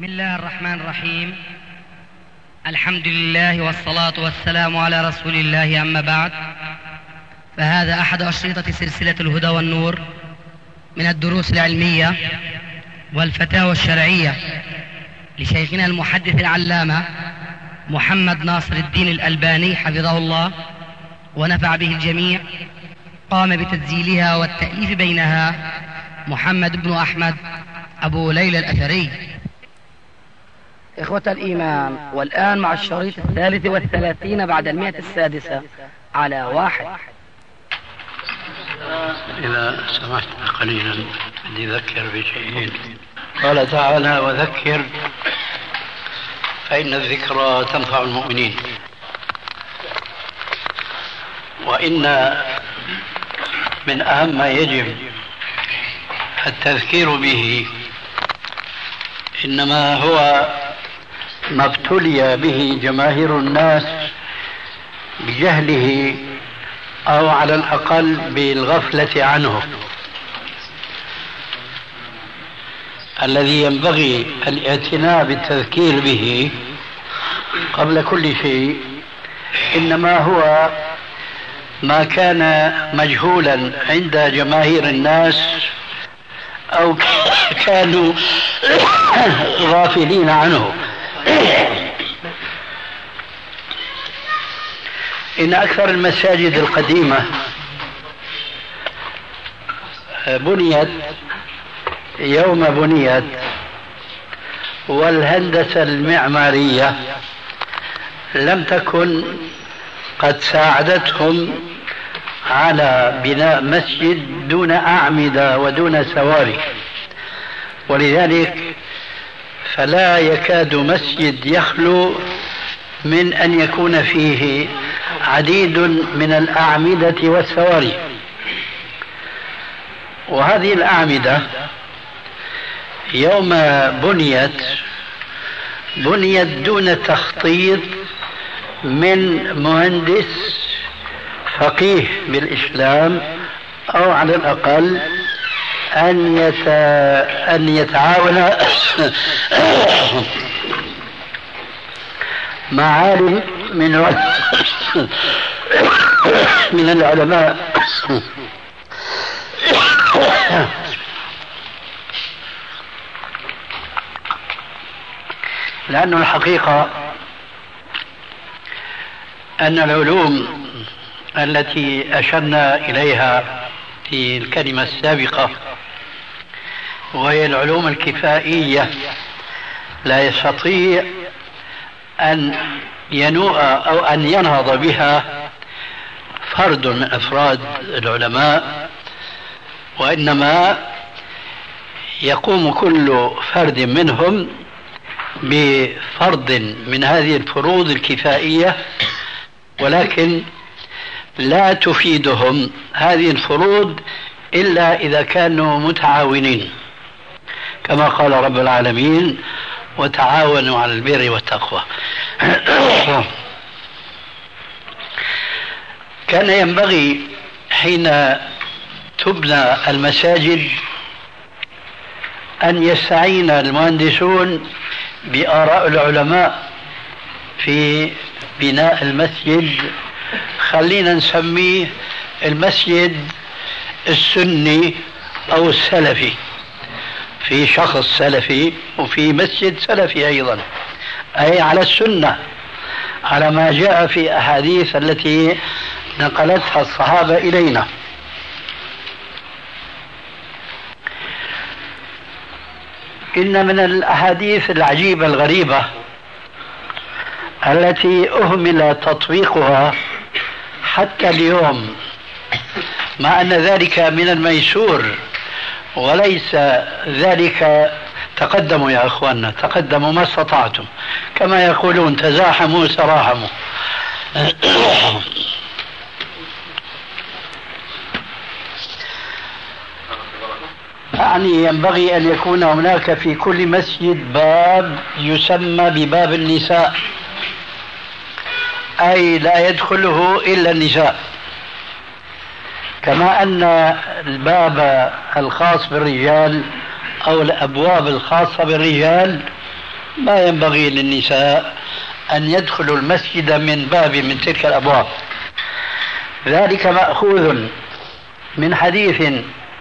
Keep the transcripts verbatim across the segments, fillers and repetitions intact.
بسم الله الرحمن الرحيم. الحمد لله والصلاة والسلام على رسول الله، أما بعد، فهذا أحد أشرطة سلسلة الهدى والنور من الدروس العلمية والفتاوى الشرعية لشيخنا المحدث العلامة محمد ناصر الدين الألباني حفظه الله ونفع به الجميع. قام بتسجيلها والتأليف بينها محمد بن أحمد أبو ليلى الأثري. إخوة الإيمان، والآن مع الشريط الثالث والثلاثين بعد المئة السادسة على واحد. إذا سمحت قليلا بدي أذكر بشيئين. قال تعالى: وذكر فإن الذكرى تنفع المؤمنين. وإن من أهم ما يجب التذكير به إنما هو ما ابتلي به جماهير الناس بجهله أو على الأقل بالغفلة عنه، الذي ينبغي الاعتناء بالتذكير به قبل كل شيء إنما هو ما كان مجهولا عند جماهير الناس أو كانوا غافلين عنه. إن أكثر المساجد القديمة بنيت يوم بنيت، والهندسة المعمارية لم تكن قد ساعدتهم على بناء مسجد دون أعمدة ودون سواري، ولذلك فلا يكاد مسجد يخلو من أن يكون فيه عديد من الأعمدة والسواري. وهذه الأعمدة يوم بنيت بنيت دون تخطيط من مهندس فقيه بالإسلام، أو على الأقل أن يت... أن يتعاون مع عالم من من العلماء، لأن الحقيقة أن العلوم التي أشرنا إليها في الكلمة السابقة وهي العلوم الكفائية لا يستطيع أن ينوء أو أن ينهض بها فرد من أفراد العلماء، وإنما يقوم كل فرد منهم بفرض من هذه الفروض الكفائية، ولكن لا تفيدهم هذه الفروض إلا إذا كانوا متعاونين، كما قال رب العالمين: وتعاونوا على البر والتقوى. كان ينبغي حين تبنى المساجد أن يستعين المهندسون بآراء العلماء في بناء المسجد. خلينا نسميه المسجد السني أو السلفي، في شخص سلفي وفي مسجد سلفي أيضا، أي على السنة، على ما جاء في أحاديث التي نقلتها الصحابة إلينا. إن من الأحاديث العجيبة الغريبة التي أهمل تطبيقها حتى اليوم، مع أن ذلك من الميسور وليس ذلك. تقدموا يا أخواننا، تقدموا ما استطعتم، كما يقولون: تزاحموا سراحموا. يعني ينبغي أن يكون هناك في كل مسجد باب يسمى بباب النساء، أي لا يدخله إلا النساء، كما أن الباب الخاص بالرجال أو الأبواب الخاصة بالرجال ما ينبغي للنساء أن يدخلوا المسجد من باب من تلك الأبواب. ذلك مأخوذ من حديث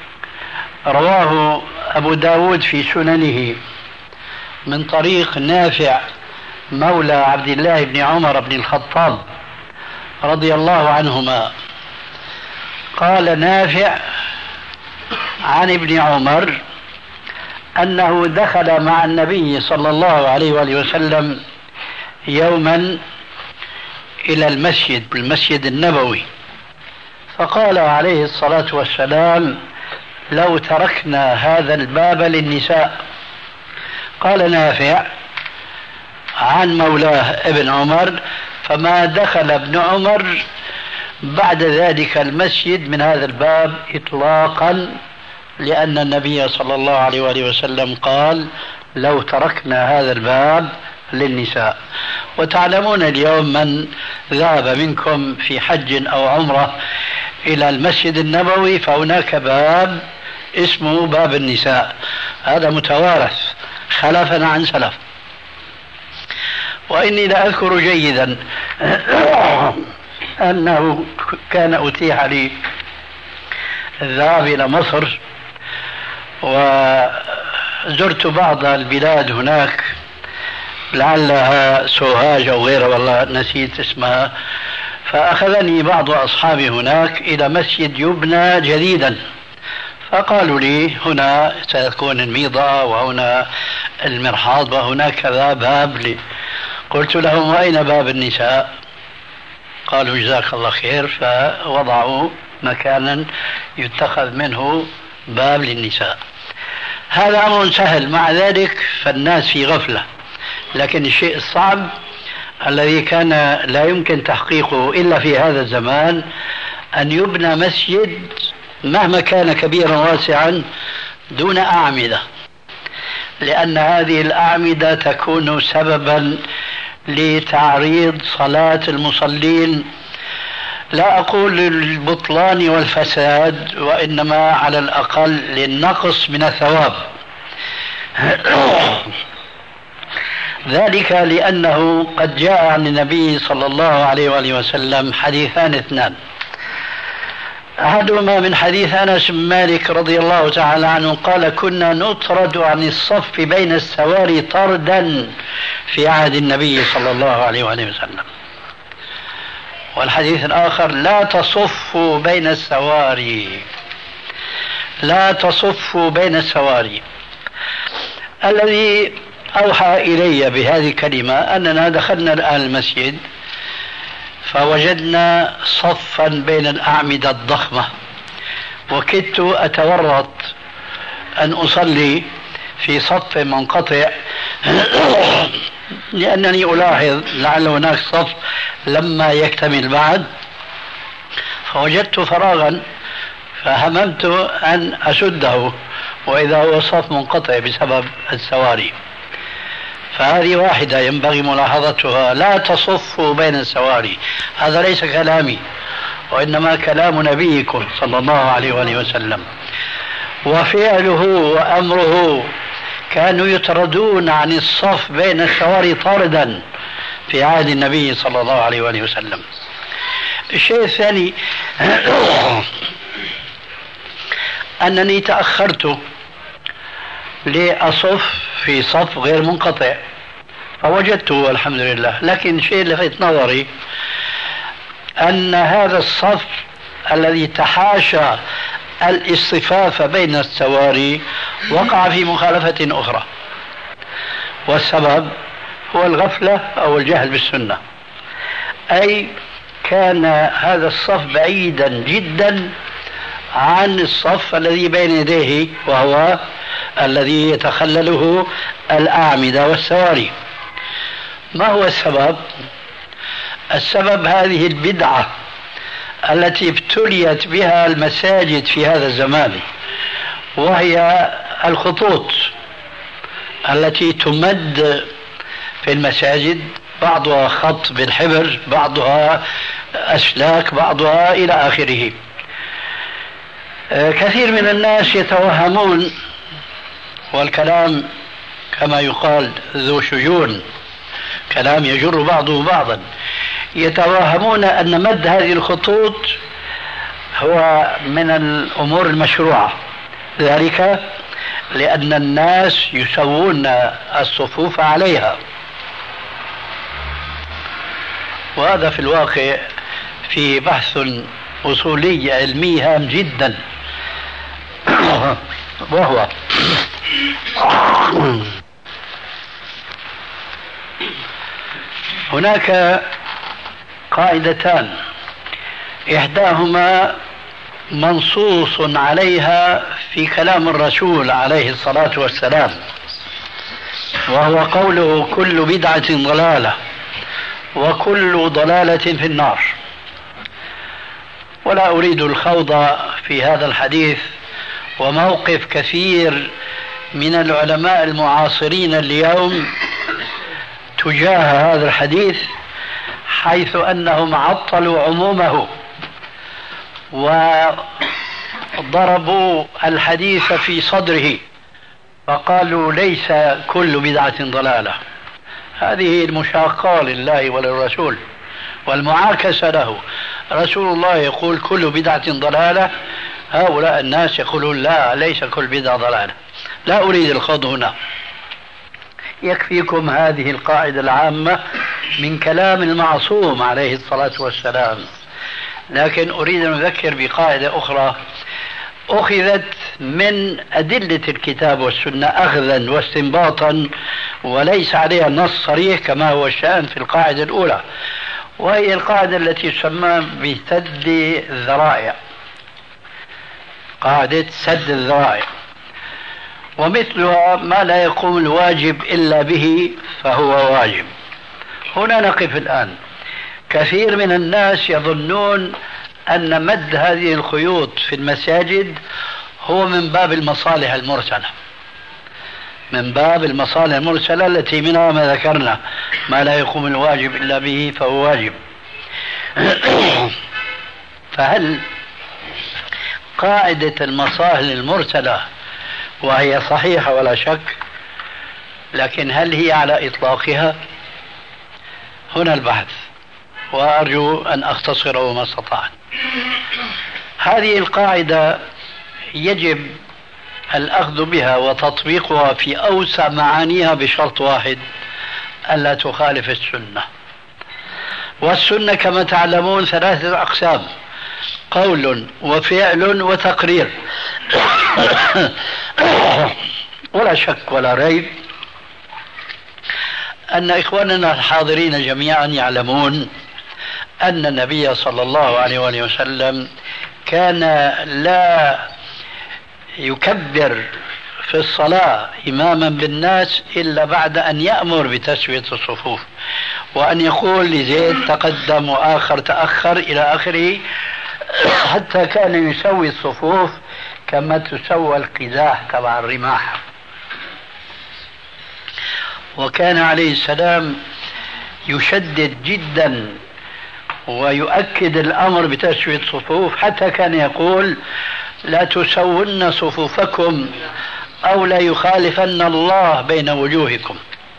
رواه أبو داود في سننه من طريق نافع مولى عبد الله بن عمر بن الخطاب رضي الله عنهما. قال نافع عن ابن عمر أنه دخل مع النبي صلى الله عليه وآله وسلم يوما إلى المسجد المسجد النبوي، فقال عليه الصلاة والسلام: لو تركنا هذا الباب للنساء. قال نافع عن مولاه ابن عمر: فما دخل ابن عمر بعد ذلك المسجد من هذا الباب إطلاقا، لأن النبي صلى الله عليه وآله وسلم قال: لو تركنا هذا الباب للنساء. وتعلمون اليوم من ذهب منكم في حج أو عمرة إلى المسجد النبوي فهناك باب اسمه باب النساء، هذا متوارث خلفا عن سلف. وإني لا أذكر جيدا أنه كان أتيح لي الذهاب إلى مصر وزرت بعض البلاد هناك، لعلها سوهاج أو غيرها والله نسيت اسمها، فأخذني بعض أصحابي هناك إلى مسجد يبنى جديدا، فقالوا لي هنا سيكون الميضة وهنا المرحاض وهناك كذا باب لي. قلت لهم: وأين باب النساء؟ قالوا: جزاك الله خير. فوضعوا مكانا يتخذ منه باب للنساء. هذا أمر سهل، مع ذلك فالناس في غفلة. لكن الشيء الصعب الذي كان لا يمكن تحقيقه إلا في هذا الزمان أن يبنى مسجد مهما كان كبيرا واسعا دون أعمدة، لأن هذه الأعمدة تكون سببا لتعريض صلاة المصلين، لا أقول للبطلان والفساد، وإنما على الأقل للنقص من الثواب. ذلك لأنه قد جاء عن النبي صلى الله عليه وآله وسلم حديثان اثنان، أحدهما من حديث أنس بن مالك رضي الله تعالى عنه قال: كنا نطرد عن الصف بين السواري طردا في عهد النبي صلى الله عليه وآله وسلم. والحديث الآخر: لا تصفوا بين السواري، لا تصفوا بين السواري. الذي أوحى إلي بهذه الكلمة أننا دخلنا الآن المسجد فوجدنا صفا بين الأعمدة الضخمة، وكدت أتورط أن أصلي في صف منقطع لأنني ألاحظ لعل هناك صف لما يكتمل بعد، فوجدت فراغا فهممت أن أسده، وإذا هو صف منقطع بسبب السواري. فهذه واحدة ينبغي ملاحظتها: لا تصفوا بين السواري. هذا ليس كلامي، وإنما كلام نبيكم صلى الله عليه وآله وسلم، وفعله وأمره كانوا يطردون عن الصف بين السواري طردا في عهد النبي صلى الله عليه وآله وسلم. الشيء الثاني أنني تأخرت لأصف في صف غير منقطع فوجدته الحمد لله، لكن الشيء اللي لفت نظري أن هذا الصف الذي تحاشى الاصطفاف بين السواري وقع في مخالفة أخرى، والسبب هو الغفلة أو الجهل بالسنة، أي كان هذا الصف بعيدا جدا عن الصف الذي بين يديه وهو الذي يتخلله الأعمدة والسواري. ما هو السبب؟ السبب هذه البدعة التي ابتليت بها المساجد في هذا الزمان، وهي الخطوط التي تمد في المساجد، بعضها خط بالحبر، بعضها أسلاك، بعضها إلى آخره. كثير من الناس يتوهمون، والكلام كما يقال ذو شجون، كلام يجر بعضه بعضا، يتوهمون أن مد هذه الخطوط هو من الأمور المشروعة، ذلك لأن الناس يسوون الصفوف عليها، وهذا في الواقع في بحث أصولي علمي هام جدا، وهو هناك قاعدتان، إحداهما منصوص عليها في كلام الرسول عليه الصلاة والسلام، وهو قوله كل بدعة ضلالة وكل ضلالة في النار. ولا أريد الخوض في هذا الحديث وموقف كثير من العلماء المعاصرين اليوم تجاه هذا الحديث، حيث أنهم عطلوا عمومه وضربوا الحديث في صدره فقالوا ليس كل بدعة ضلالة. هذه المشاقة لله وللرسول والمعاكسة له. رسول الله يقول كل بدعة ضلالة، هؤلاء الناس يقولون لا، ليس كل بدعة ضلالة. لا أريد الخوض هنا، يكفيكم هذه القاعدة العامة من كلام المعصوم عليه الصلاة والسلام. لكن أريد أن أذكر بقاعدة أخرى أخذت من أدلة الكتاب والسنة أخذا واستنباطا، وليس عليها نص صريح كما هو الشأن في القاعدة الأولى، وهي القاعدة التي تسمى بسد الذرائع، قاعدة سد الذرائع، ومثلها ما لا يقوم الواجب إلا به فهو واجب. هنا نقف الآن. كثير من الناس يظنون أن مد هذه الخيوط في المساجد هو من باب المصالح المرسلة، من باب المصالح المرسلة التي منها ما ذكرنا، ما لا يقوم الواجب إلا به فهو واجب. فهل قاعدة المصالح المرسلة وهي صحيحة ولا شك، لكن هل هي على إطلاقها؟ هنا البحث، وأرجو أن أختصره ما استطعت. هذه القاعدة يجب الأخذ بها وتطبيقها في أوسع معانيها بشرط واحد: ألا تخالف السنة. والسنة كما تعلمون ثلاثة أقسام: قول وفعل وتقرير. ولا شك ولا ريب أن إخواننا الحاضرين جميعا يعلمون أن النبي صلى الله عليه وآله وسلم كان لا يكبر في الصلاة إماما بالناس إلا بعد أن يأمر بتسوية الصفوف، وأن يقول لزيد تقدم وآخر تأخر إلى آخره، حتى كان يسوي الصفوف كما تسوى القزاح تبع الرماح. وكان عليه السلام يشدد جدا ويؤكد الأمر بتسوية الصفوف، حتى كان يقول لا تسون صفوفكم أو لا يخالفن الله بين وجوهكم.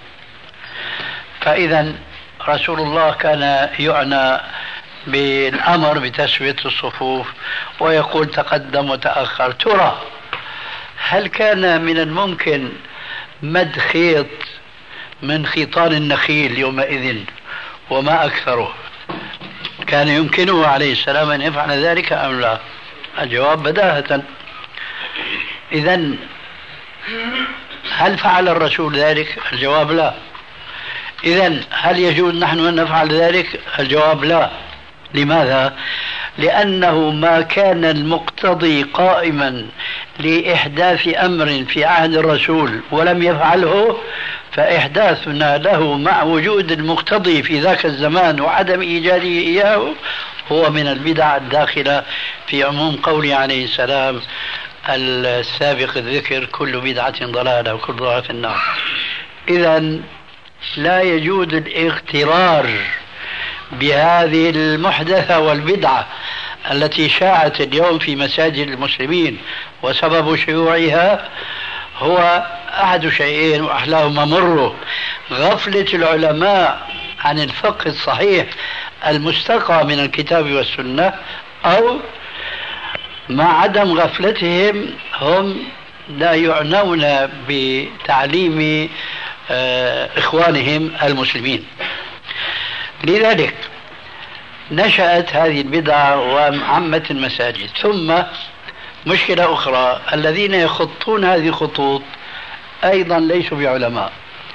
فإذا رسول الله كان يعنى بالأمر بتسوية الصفوف ويقول تقدم وتأخر. ترى هل كان من الممكن مد خيط من خيطان النخيل يومئذ وما أكثره؟ كان يمكنه عليه السلام أن يفعل ذلك أم لا؟ الجواب بداهة. إذن هل فعل الرسول ذلك؟ الجواب لا. إذن هل يجوز نحن أن نفعل ذلك؟ الجواب لا. لماذا؟ لأنه ما كان المقتضي قائما لإحداث أمر في عهد الرسول ولم يفعله، فإحداثنا له مع وجود المقتضي في ذاك الزمان وعدم إيجاده إياه هو من البدع الداخلة في عموم قوله عليه السلام السابق الذكر كل بدعة ضلالة وكل ضلالة في النار. إذن لا يجوز الاغترار بهذه المحدثة والبدعة التي شاعت اليوم في مساجد المسلمين، وسبب شيوعها هو أحد شيئين وأحلاهما مر: غفلة العلماء عن الفقه الصحيح المستقى من الكتاب والسنة، أو مع عدم غفلتهم هم لا يعنون بتعليم إخوانهم المسلمين. لذلك نشأت هذه البدعة وعمت المساجد. ثم مشكلة أخرى: الذين يخطون هذه الخطوط أيضا ليسوا بعلماء.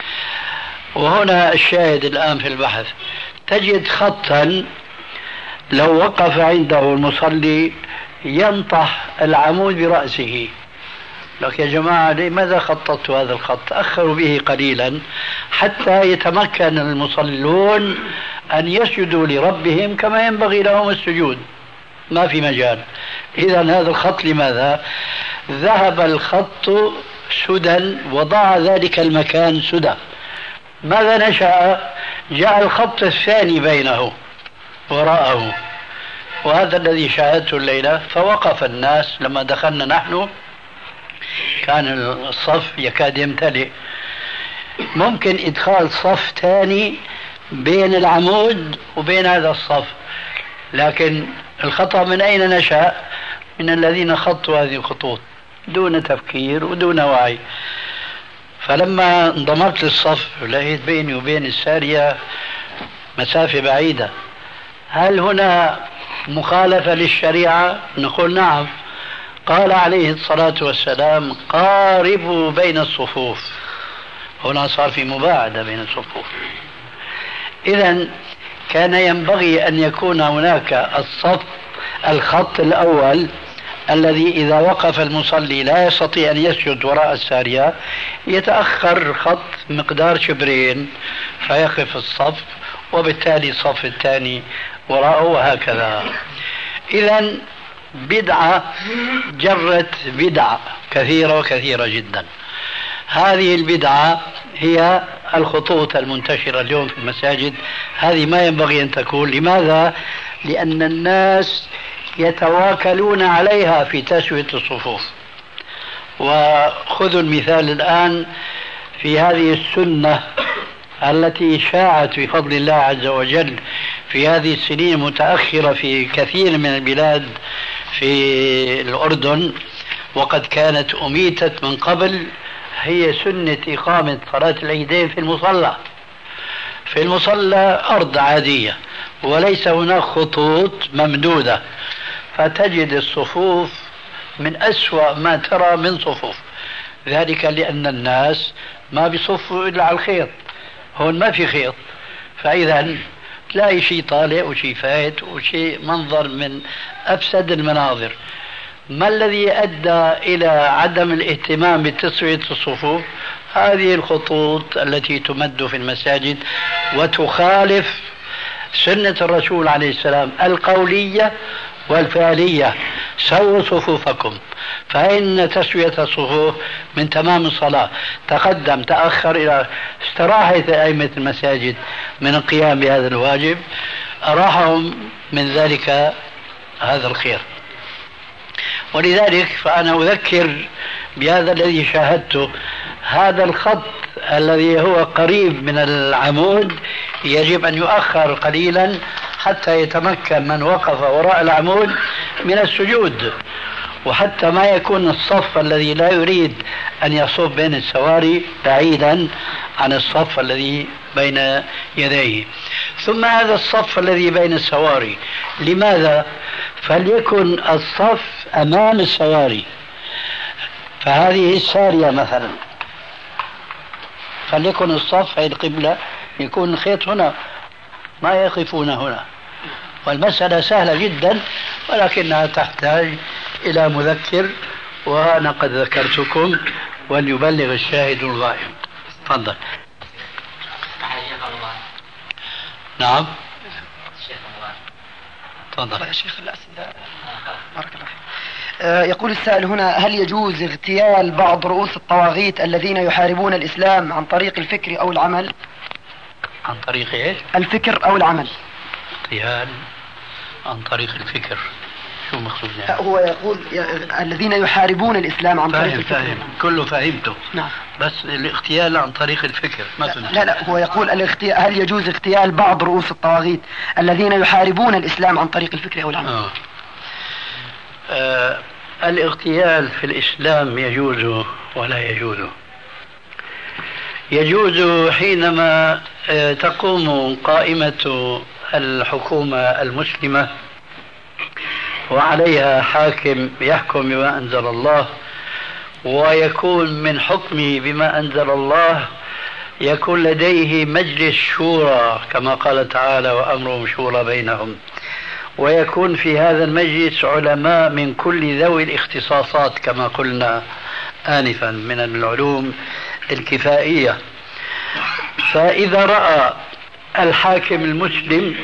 وهنا الشاهد الآن في البحث: تجد خطا لو وقف عنده المصلي ينطح العمود برأسه. لك يا جماعة لماذا خططت هذا الخط؟ تأخروا به قليلا حتى يتمكن المصلون أن يسجدوا لربهم كما ينبغي لهم السجود، ما في مجال. إذا هذا الخط لماذا؟ ذهب الخط سدى وضاع ذلك المكان سدى. ماذا نشأ؟ جاء الخط الثاني بينه وراءه، وهذا الذي شاهدته الليلة. فوقف الناس لما دخلنا نحن كان الصف يكاد يمتلئ. ممكن إدخال صف ثاني بين العمود وبين هذا الصف، لكن الخطأ من أين نشأ؟ من الذين خطوا هذه الخطوط دون تفكير ودون وعي. فلما انضمرت للصف لقيت بيني وبين السارية مسافة بعيدة. هل هنا مخالفة للشريعة؟ نقول نعم. قال عليه الصلاة والسلام: قاربوا بين الصفوف. هنا صار في مباعدة بين الصفوف. إذن كان ينبغي أن يكون هناك الصف الخط الأول الذي إذا وقف المصلي لا يستطيع أن يسجد وراء السارية، يتأخر خط مقدار شبرين فيقف الصف، وبالتالي الصف الثاني وراءه، وهكذا. إذن بدعة جرت بدعة كثيرة وكثيرة جدا. هذه البدعة هي الخطوط المنتشرة اليوم في المساجد. هذه ما ينبغي أن تكون. لماذا؟ لأن الناس يتواكلون عليها في تسوية الصفوف. وخذوا المثال الآن في هذه السنة التي شاعت بفضل الله عز وجل في هذه السنين المتأخرة في كثير من البلاد في الأردن، وقد كانت أميتت من قبل. هي سنة إقامة صلاة العيدين في المصلى. في المصلى أرض عادية وليس هناك خطوط ممدودة، فتجد الصفوف من أسوأ ما ترى من صفوف. ذلك لأن الناس ما بيصفوا إلا على الخيط. هون ما في خيط، فإذا تلاقي شيء طالع وشيء فايت وشيء منظر من أفسد المناظر. ما الذي أدى إلى عدم الاهتمام بتسوية الصفوف؟ هذه الخطوط التي تمد في المساجد وتخالف سنة الرسول عليه السلام القولية والفعلية: سووا صفوفكم. فإن تسوية الصفوف من تمام الصلاة. تقدم تأخر إلى استراحة أئمة المساجد من القيام بهذا الواجب، أراحهم من ذلك هذا الخير. ولذلك فأنا أذكر بهذا الذي شاهدته. هذا الخط الذي هو قريب من العمود يجب أن يؤخر قليلا حتى يتمكن من وقف وراء العمود من السجود، وحتى ما يكون الصف الذي لا يريد أن يصف بين السواري بعيدا عن الصف الذي بين يديه. ثم هذا الصف الذي بين السواري لماذا؟ فليكن الصف أمام السواري. فهذه السارية مثلا فليكن الصف هي القبلة، يكون الخيط هنا، ما يقفون هنا. والمسألة سهلة جدا، ولكنها تحتاج إلى مذكر، وأنا قد ذكرتكم وليبلغ الشاهد الغائب. تفضل. نعم تفضل يا شيخ الأسئلة. بارك الله فيك. يقول السائل هنا: هل يجوز اغتيال بعض رؤوس الطواغيت الذين يحاربون الإسلام عن طريق الفكر أو العمل؟ عن طريق ايش؟ الفكر أو العمل. اغتيال عن طريق الفكر. شو مقصود يعني؟ هو يقول الذين يحاربون الإسلام عن طريق فاهم الفكر. فاهم كله فهمته. نعم. بس الاغتيال عن طريق الفكر ما فهمت. لا لا هو يقول الاغتيال، هل يجوز اغتيال بعض رؤوس الطواغيت الذين يحاربون الإسلام عن طريق الفكر أو العمل؟ آه. آه الاغتيال في الإسلام يجوز ولا يجوز. يجوز حينما آه تقوم قائمة الحكومة المسلمة وعليها حاكم يحكم بما أنزل الله، ويكون من حكمه بما أنزل الله يكون لديه مجلس شورى كما قال تعالى وأمرهم شورى بينهم، ويكون في هذا المجلس علماء من كل ذوي الاختصاصات كما قلنا آنفا من العلوم الكفائية. فإذا رأى الحاكم المسلم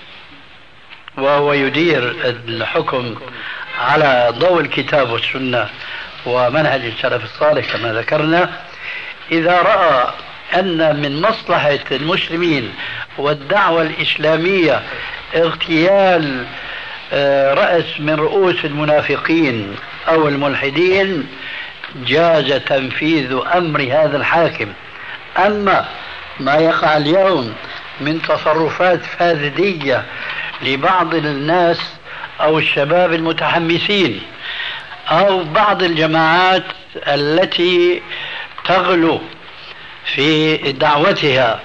وهو يدير الحكم على ضوء الكتاب والسنة ومنهج السلف الصالح كما ذكرنا، إذا رأى أن من مصلحة المسلمين والدعوة الإسلامية اغتيال رأس من رؤوس المنافقين أو الملحدين، جاز تنفيذ أمر هذا الحاكم. أما ما يقع اليوم من تصرفات فاسدية لبعض الناس أو الشباب المتحمسين أو بعض الجماعات التي تغلو في دعوتها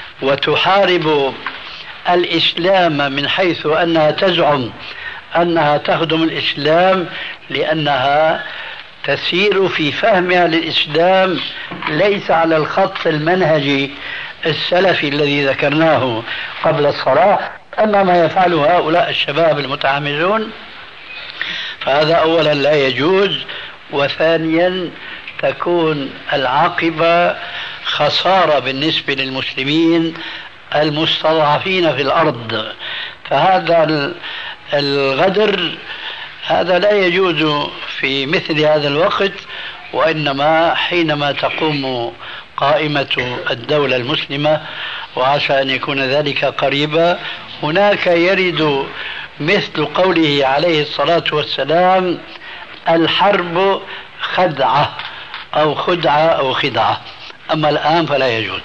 وتحارب الإسلام من حيث أنها تزعم أنها تخدم الإسلام لأنها تسير في فهمها للإسلام ليس على الخط المنهجي السلفي الذي ذكرناه قبل الصلاة. أما ما يفعله هؤلاء الشباب المتعاملون فهذا أولا لا يجوز، وثانيا تكون العاقبة خسارة بالنسبة للمسلمين المستضعفين في الأرض. فهذا الغدر هذا لا يجوز في مثل هذا الوقت، وإنما حينما تقوم قائمة الدولة المسلمة، وعسى أن يكون ذلك قريبا، هناك يرد مثل قوله عليه الصلاة والسلام: الحرب خدعة أو خدعة أو خدعة. أما الآن فلا يجوز.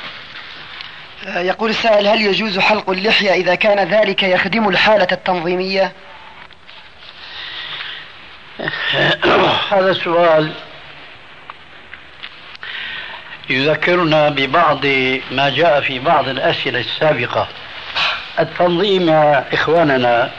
يقول السائل: هل يجوز حلق اللحية إذا كان ذلك يخدم الحالة التنظيمية؟ هذا السؤال يذكرنا ببعض ما جاء في بعض الأسئلة السابقة. التنظيم يا إخواننا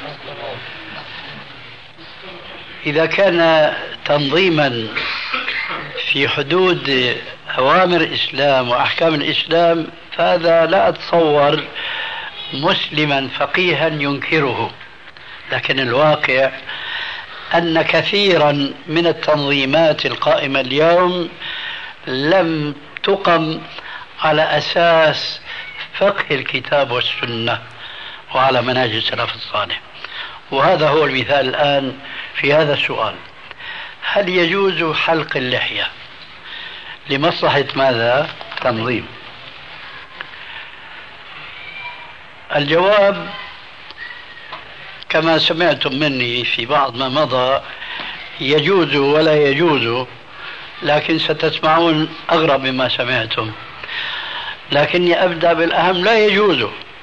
إذا كان تنظيما في حدود أوامر الإسلام وأحكام الإسلام فهذا لا أتصور مسلما فقيها ينكره، لكن الواقع أن كثيرا من التنظيمات القائمة اليوم لم تقم على أساس فقه الكتاب والسنة وعلى منهج السلف الصالح. وهذا هو المثال الآن في هذا السؤال: هل يجوز حلق اللحية لمصلحة ماذا؟ تنظيم. الجواب كما سمعتم مني في بعض ما مضى: يجوز ولا يجوز، لكن ستسمعون أغرب مما سمعتم. لكني أبدأ بالأهم: لا يجوز،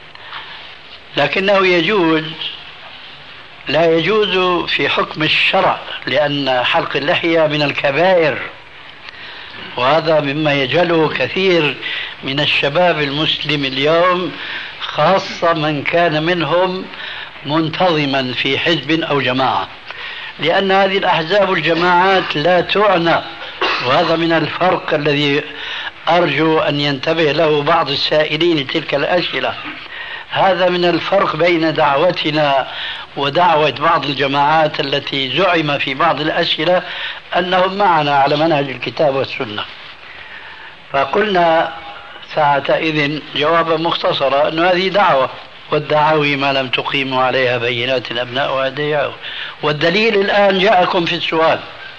لكنه يجوز. لا يجوز في حكم الشرع، لأن حلق اللحية من الكبائر، وهذا مما يجهله كثير من الشباب المسلم اليوم، خاصة من كان منهم منتظما في حزب أو جماعة، لأن هذه الأحزاب والجماعات لا تعنى. وهذا من الفرق الذي أرجو أن ينتبه له بعض السائلين تلك الأسئلة. هذا من الفرق بين دعوتنا ودعوة بعض الجماعات التي زعم في بعض الأسئلة أنهم معنا على منهج الكتاب والسنة. فقلنا ساعتئذ جوابا مختصرا أن هذه دعوة، والدعاوي ما لم تقيموا عليها بينات الأبناء أدعياء. والدليل الآن جاءكم في السؤال: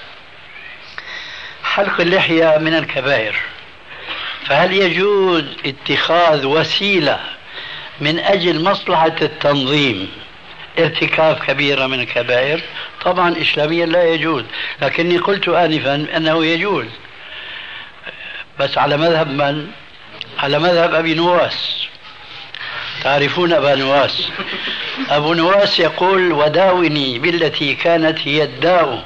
حلق اللحية من الكبائر، فهل يجوز اتخاذ وسيلة من أجل مصلحة التنظيم ارتكاب كبيرة من الكبائر طبعا إسلاميا لا يجوز، لكني قلت آنفا أنه يجوز، بس على مذهب من؟ على مذهب أبي نواس. تعرفون أبا نواس؟ أبو نواس يقول وداوني بالتي كانت هي الداء.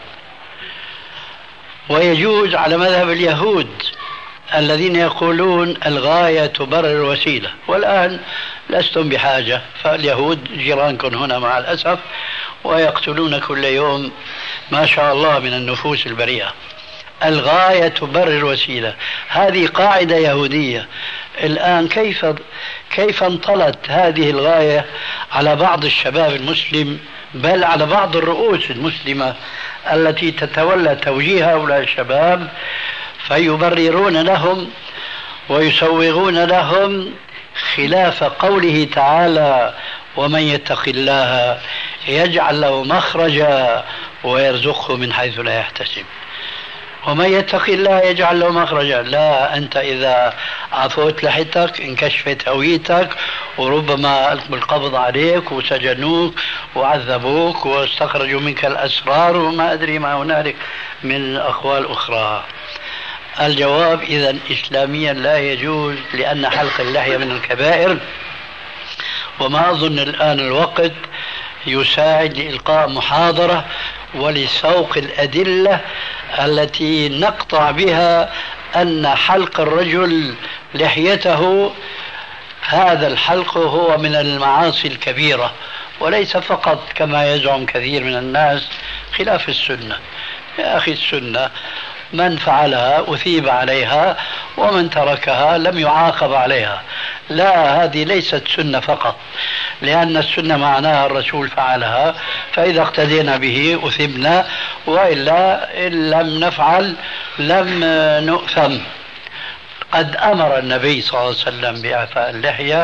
ويجوز على مذهب اليهود الذين يقولون الغاية تبرر الوسيلة، والآن لستم بحاجة، فاليهود جيرانكم هنا مع الأسف ويقتلون كل يوم ما شاء الله من النفوس البريئة. الغاية تبرر الوسيلة، هذه قاعدة يهودية. الآن كيف كيف انطلت هذه الغاية على بعض الشباب المسلم، بل على بعض الرؤوس المسلمة التي تتولى توجيه هؤلاء الشباب، فيبررون لهم ويسوغون لهم خلاف قوله تعالى ومن يتق الله يجعل له مخرجا ويرزقه من حيث لا يحتسب. ومن يتق الله يجعل له مخرجا، لا أنت إذا عفوت لحيتك انكشفت هويتك وربما ألقوا القبض عليك وسجنوك وعذبوك واستخرجوا منك الأسرار وما أدري ما هنالك من أقوال أخرى. الجواب إذن إسلاميا لا يجوز، لأن حلق اللحية من الكبائر. وما أظن الآن الوقت يساعد لإلقاء محاضرة ولسوق الأدلة التي نقطع بها أن حلق الرجل لحيته هذا الحلق هو من المعاصي الكبيرة، وليس فقط كما يزعم كثير من الناس خلاف السنة. يا أخي السنة من فعلها أثيب عليها ومن تركها لم يعاقب عليها. لا، هذه ليست سنة فقط، لأن السنة معناها الرسول فعلها، فإذا اقتدينا به أثبنا، وإلا إن لم نفعل لم نؤثم. قد أمر النبي صلى الله عليه وسلم بإعفاء اللحية،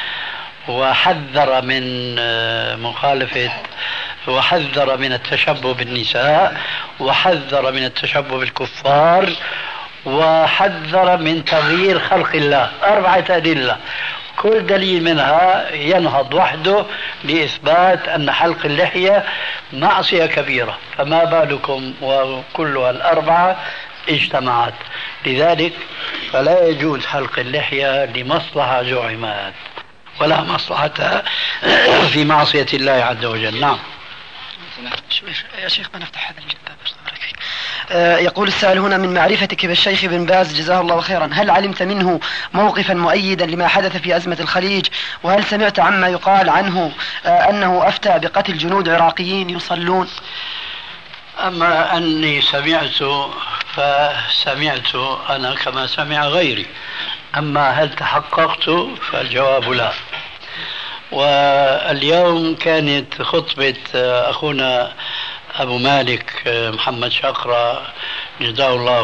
وحذر من مخالفة، وحذر من التشبه بالنساء، وحذر من التشبه بالكفار، وحذر من تغيير خلق الله. أربعة أدلة، كل دليل منها ينهض وحده لإثبات أن حلق اللحية معصية كبيرة، فما بالكم وكلها الأربعة اجتمعت. لذلك فلا يجوز حلق اللحية لمصلحة زعمات، ولا مصلحة في معصية الله عز وجل. نعم يا شيخ ما نفتح هذا الجباب. آه يقول السائل هنا من معرفتك بالشيخ بن باز جزاه الله خيرا، هل علمت منه موقفا مؤيدا لما حدث في أزمة الخليج؟ وهل سمعت عما يقال عنه آه أنه أفتى بقتل جنود عراقيين يصلون؟ أما أني سمعت فسمعت أنا كما سمع غيري، أما هل تحققت فالجواب لا. واليوم كانت خطبة أخونا أبو مالك محمد شقرة جزاه الله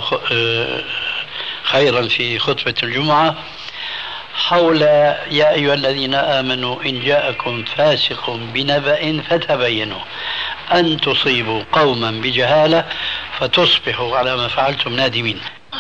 خيرا في خطبة الجمعة حول يا أيها الذين آمنوا إن جاءكم فاسق بنبأ فتبينوا أن تصيبوا قوما بجهالة فتصبحوا على ما فعلتم نادمين.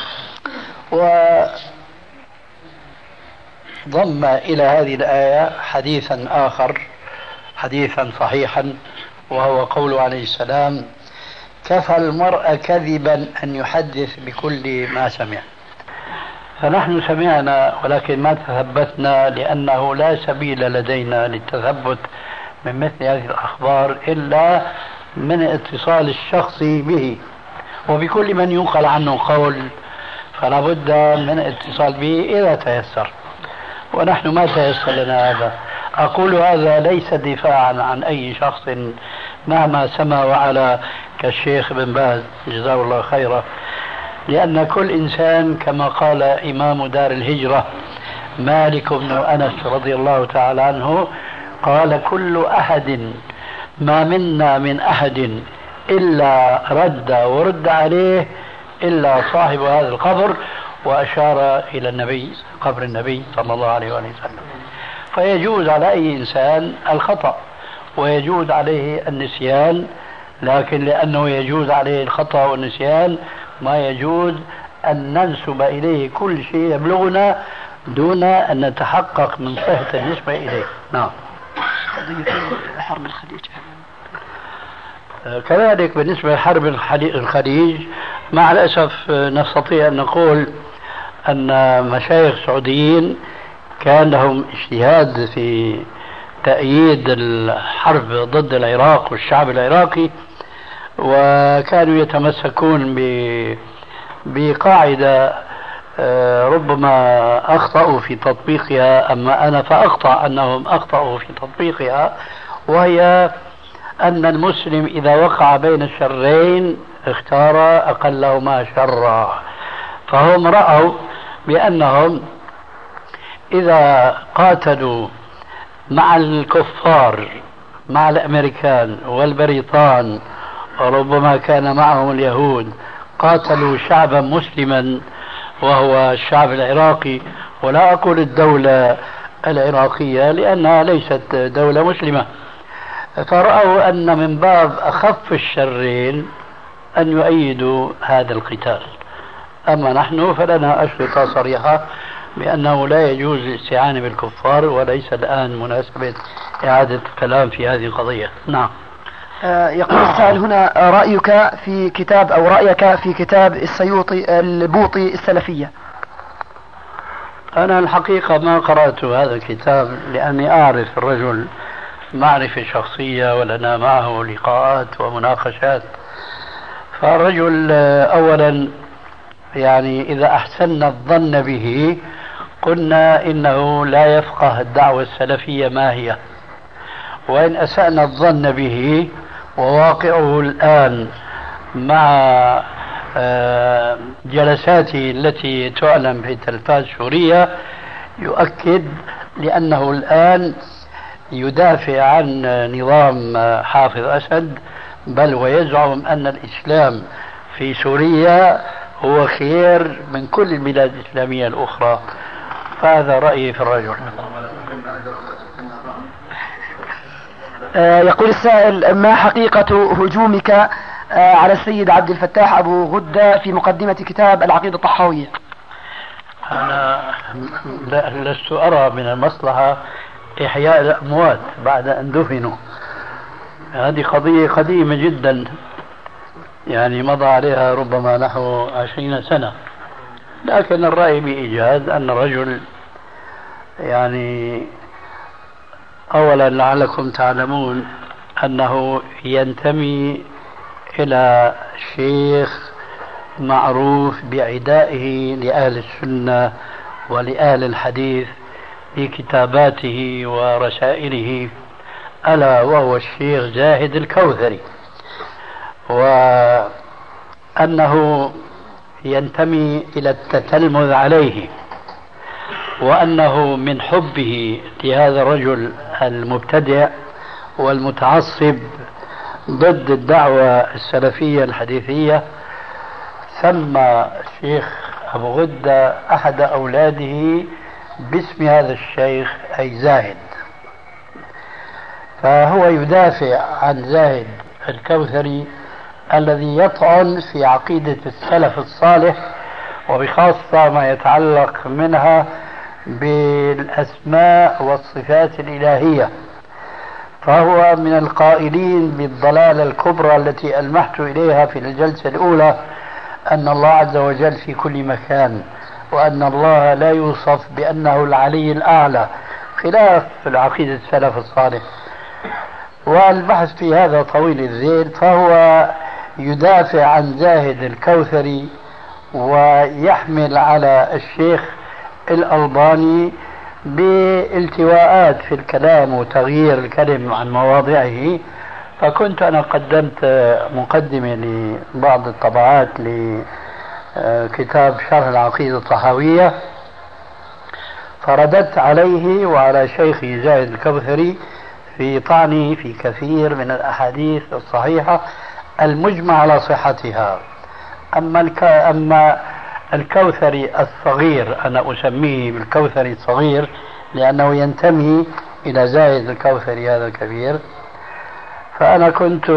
وضم إلى هذه الآية حديثا آخر، حديثا صحيحا، وهو قوله عليه السلام كفى المرء كذبا أن يحدث بكل ما سمع. فنحن سمعنا ولكن ما تثبتنا، لأنه لا سبيل لدينا للتثبت من مثل هذه الأخبار إلا من اتصال الشخص به، وبكل من ينقل عنه قول فلا بد من اتصال به إذا تيسر، ونحن ما تيسر لنا هذا. أقول هذا ليس دفاعا عن أي شخص مهما سما وعلى كالشيخ بن باز جزاه الله خيرا، لأن كل إنسان كما قال إمام دار الهجرة مالك بن أنس رضي الله تعالى عنه قال كل أحد ما منا من أحد إلا رد ورد عليه إلا صاحب هذا القبر، وأشار إلى النبي قبر النبي صلى الله عليه وسلم. فيجوز على أي إنسان الخطأ ويجوز عليه النسيان، لكن لأنه يجوز عليه الخطأ والنسيان ما يجوز أن ننسب إليه كل شيء يبلغنا دون أن نتحقق من صحة النسبة إليه. نعم. قضية حرب الخليج. كذلك بالنسبة لحرب الخليج مع الأسف نستطيع أن نقول أن مشايخ سعوديين كان لهم اجتهاد في تأييد الحرب ضد العراق والشعب العراقي، وكانوا يتمسكون بقاعدة ربما أخطأوا في تطبيقها، أما أنا فأخطأ أنهم أخطأوا في تطبيقها، وهي أن المسلم إذا وقع بين الشرين اختار أقلهما شرا. فهم رأوا بأنهم إذا قاتلوا مع الكفار مع الأمريكان والبريطان وربما كان معهم اليهود، قاتلوا شعبا مسلما وهو الشعب العراقي، ولا أقول الدولة العراقية لأنها ليست دولة مسلمة، فرأوا أن من باب أخف الشرين أن يؤيدوا هذا القتال. أما نحن فلنا أشرطة صريحة بأنه لا يجوز الاستعانة بالكفار، وليس الآن مناسبة إعادة الكلام في هذه القضية. نعم. يقول السائل هنا: رأيك في كتاب أو رأيك في كتاب السيوطي البوطي السلفية؟ أنا الحقيقة ما قرأت هذا الكتاب لأني أعرف الرجل معرفة شخصية ولنا معه لقاءات ومناقشات. فالرجل أولا يعني إذا أحسننا الظن به قلنا إنه لا يفقه الدعوة السلفية ما هي، وإن أسأنا الظن به وواقعه الآن مع جلساته التي تعلن في التلفاز سوريا يؤكد، لأنه الآن يدافع عن نظام حافظ أسد، بل ويزعم أن الإسلام في سوريا هو خير من كل البلاد الإسلامية الأخرى. فهذا رأيي في الرجل. يقول السائل: ما حقيقة هجومك على السيد عبد الفتاح أبو غدة في مقدمة كتاب العقيدة الطحاوية؟ أنا لست أرى من المصلحة إحياء الأموات بعد أن دفنوا. هذه قضية قديمة جدا، يعني مضى عليها ربما نحو عشرين سنة. لكن الرأي بإيجاز أن الرجل يعني أولا لعلكم تعلمون أنه ينتمي إلى شيخ معروف بعدائه لأهل السنة ولأهل الحديث في كتاباته ورسائله، ألا وهو الشيخ زاهد الكوثري، وأنه ينتمي إلى التتلمذ عليه، وأنه من حبه لهذا الرجل المبتدع والمتعصب ضد الدعوة السلفية الحديثية سمى الشيخ أبو غدة أحد أولاده باسم هذا الشيخ أي زاهد. فهو يدافع عن زاهد الكوثري الذي يطعن في عقيدة السلف الصالح، وبخاصة ما يتعلق منها بالأسماء والصفات الإلهية. فهو من القائلين بالضلالة الكبرى التي ألمحت إليها في الجلسة الأولى، أن الله عز وجل في كل مكان، وأن الله لا يوصف بأنه العلي الأعلى، خلاف العقيدة السلف الصالح. والبحث في هذا طويل الذيل. فهو يدافع عن زاهد الكوثري ويحمل على الشيخ الألباني بالتواءات في الكلام وتغيير الكلم عن مواضعه. فكنت أنا قدمت مقدمة لبعض الطبعات لكتاب شرح العقيدة الطحاوية، فرددت عليه وعلى شيخي زاهد الكوثري في طعنه في كثير من الأحاديث الصحيحة المجمع على صحتها. أما الك... أما الكوثري الصغير، أنا أسميه بالكوثري الصغير لأنه ينتمي إلى زاهد الكوثري هذا الكبير، فأنا كنت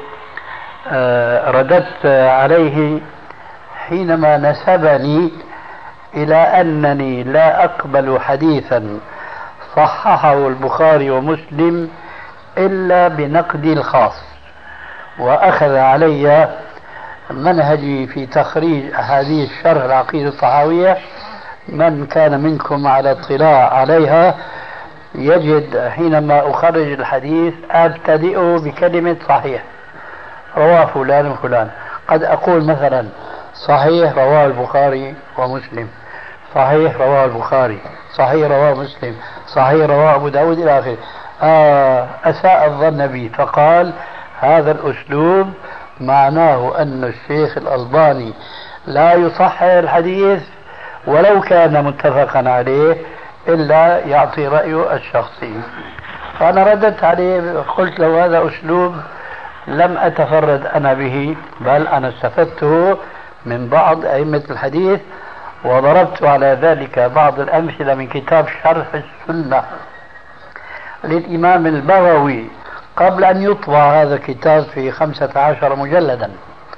رددت عليه حينما نسبني إلى أنني لا أقبل حديثا صححه البخاري ومسلم إلا بنقدي الخاص، وأخذ علي منهجي في تخريج أحاديث شرح العقيدة الطحاوية. من كان منكم على اطلاع عليها يجد حينما أخرج الحديث أبتدئ بكلمة صحيح رواه فلان وفلان. قد أقول مثلا صحيح رواه البخاري ومسلم، صحيح رواه البخاري، صحيح رواه مسلم، صحيح رواه أبو داود إلى آخره. آه أساء الظن بي فقال هذا الأسلوب معناه أن الشيخ الألباني لا يصحح الحديث ولو كان متفقا عليه إلا يعطي رأيه الشخصي. فأنا رددت عليه قلت له هذا أسلوب لم أتفرد أنا به، بل أنا استفدته من بعض أئمة الحديث، وضربت على ذلك بعض الأمثلة من كتاب شرح السنة للإمام البغوي قبل أن يطبع هذا الكتاب في خمسة عشر مجلدا.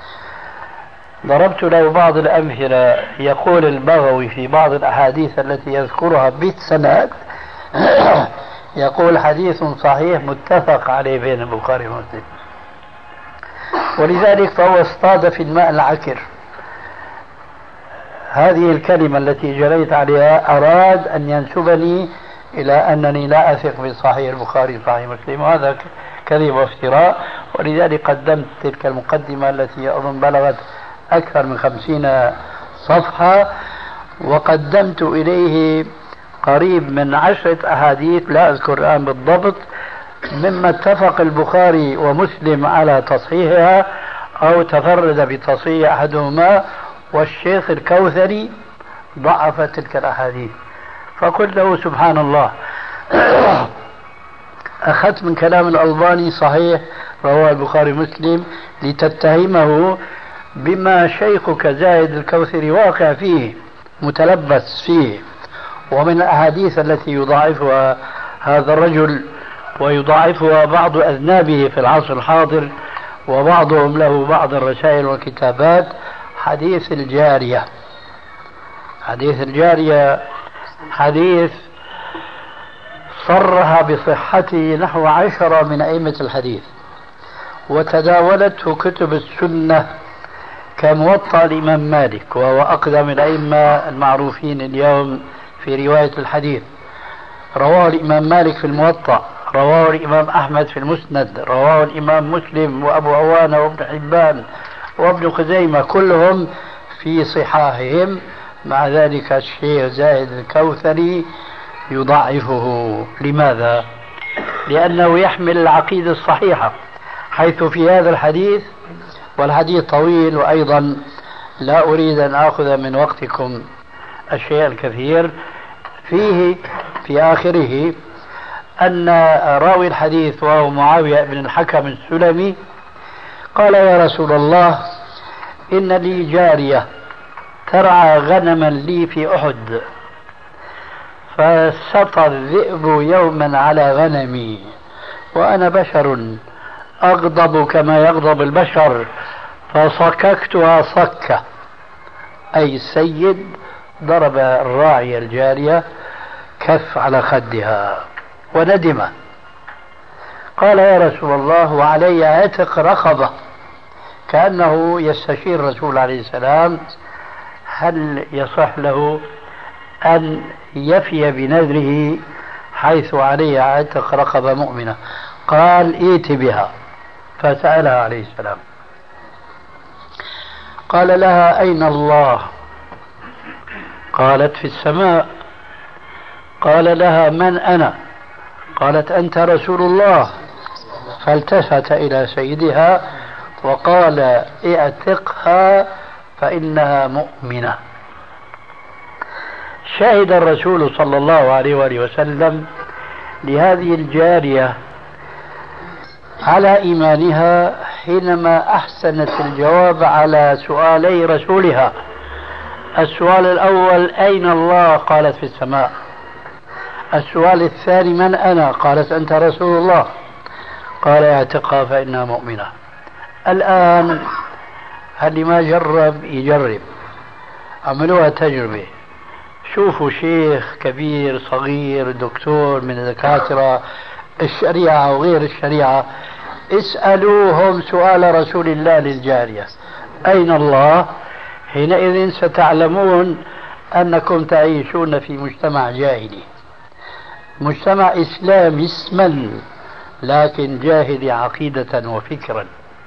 ضربت له بعض الأمثلة. يقول البغوي في بعض الأحاديث التي يذكرها بالسند يقول حديث صحيح متفق عليه بين البخاري ومسلم، ولذلك فهو اصطاد في الماء العكر. هذه الكلمة التي جريت عليها أراد أن ينسبني إلى أنني لا أثق بصحيح البخاري وصحيح مسلم، وهذا كذب وافتراء. ولذلك قدمت تلك المقدمة التي أظن بلغت أكثر من خمسين صفحة، وقدمت إليه قريب من عشرة أحاديث لا أذكر الآن بالضبط مما اتفق البخاري ومسلم على تصحيحها أو تفرد بتصحيح أحدهما، والشيخ الكوثري ضعف تلك الأحاديث. فقلت له سبحان الله أخذت من كلام الألباني صحيح رواه البخاري مسلم لتتهمه بما شيخك زايد الكوثري واقع فيه متلبس فيه، ومن الأحاديث التي يضاعفها هذا الرجل ويضاعفها بعض أذنابه في العصر الحاضر، وبعضهم له بعض الرسائل والكتابات، حديث الجارية. حديث الجارية حديث صرح بصحته نحو عشرة من أئمة الحديث، وتداولته كتب السنة كموطأ الإمام مالك، وهو أقدم الأئمة المعروفين اليوم في رواية الحديث. رواه الإمام مالك في الموطأ، رواه الإمام أحمد في المسند، رواه الإمام مسلم وأبو عوانة وابن حبان وابن خزيمة، كلهم في صحاحهم. مع ذلك الشيخ زايد الكوثري يضعفه. لماذا؟ لأنه يحمل العقيدة الصحيحة، حيث في هذا الحديث، والحديث طويل وأيضا لا أريد أن أخذ من وقتكم الشيء الكثير، فيه في آخره أن راوي الحديث وهو معاوية بن الحكم السلمي قال يا رسول الله إن لي جارية ترعى غنما لي في أحد، فسطى الذئب يوما على غنمي وأنا بشر أغضب كما يغضب البشر، فصككتها صكة، أي السيد ضرب الراعي الجارية كف على خدها وندم. قال يا رسول الله وعلي عتق رقبة، كأنه يستشير الرسول عليه السلام هل يصح له أن يفي بنذره حيث عليه عتق رقبة مؤمنة. قال ائت بها، فسألها عليه السلام قال لها أين الله؟ قالت في السماء. قال لها من أنا؟ قالت أنت رسول الله. فالتفت إلى سيدها وقال اعتقها فإنها مؤمنة. شهد الرسول صلى الله عليه وآله وسلم لهذه الجارية على إيمانها حينما أحسنت الجواب على سؤالي رسولها. السؤال الأول أين الله؟ قالت في السماء. السؤال الثاني من أنا؟ قالت أنت رسول الله. قال اعتقها فإنها مؤمنة. الآن اللي ما جرب يجرب، عملوها تجربة، شوفوا شيخ كبير صغير دكتور من الدكاترة الشريعة وغير الشريعة، اسألوهم سؤال رسول الله للجارية: أين الله؟ حينئذ ستعلمون أنكم تعيشون في مجتمع جاهلي، مجتمع إسلامي اسما لكن جاهلي عقيدة وفكرا.